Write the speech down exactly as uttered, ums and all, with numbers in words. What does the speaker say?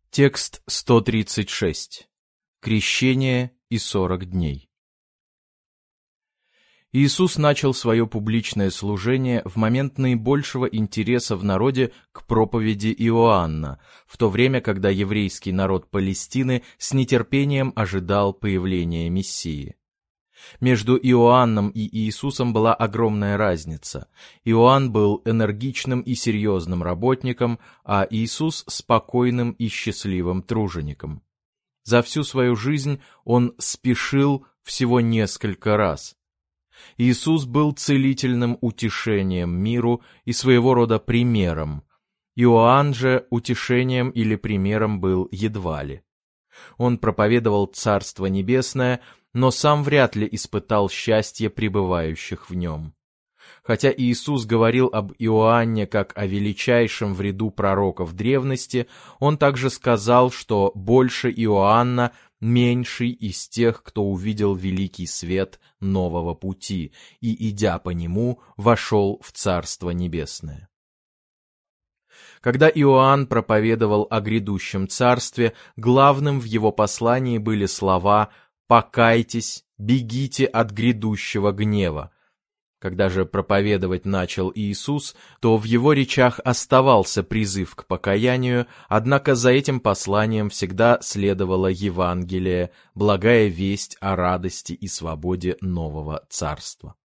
Текст сто тридцать шесть. Крещение и сорок дней. Иисус начал свое публичное служение в момент наибольшего интереса в народе к проповеди Иоанна, в то время, когда еврейский народ Палестины с нетерпением ожидал появления Мессии. Между Иоанном и Иисусом была огромная разница. Иоанн был энергичным и серьезным работником, а Иисус — спокойным и счастливым тружеником. За всю свою жизнь он спешил всего несколько раз. Иисус был целительным утешением миру и своего рода примером. Иоанн же утешением или примером был едва ли. Он проповедовал Царство Небесное, но сам вряд ли испытал счастье пребывающих в нем. Хотя Иисус говорил об Иоанне как о величайшем в ряду пророков древности, он также сказал, что больше Иоанна меньший из тех, кто увидел великий свет нового пути и, идя по нему, вошел в Царство Небесное. Когда Иоанн проповедовал о грядущем царстве, главным в его послании были слова «покайтесь, бегите от грядущего гнева». Когда же проповедовать начал Иисус, то в его речах оставался призыв к покаянию, однако за этим посланием всегда следовало Евангелие, благая весть о радости и свободе нового царства.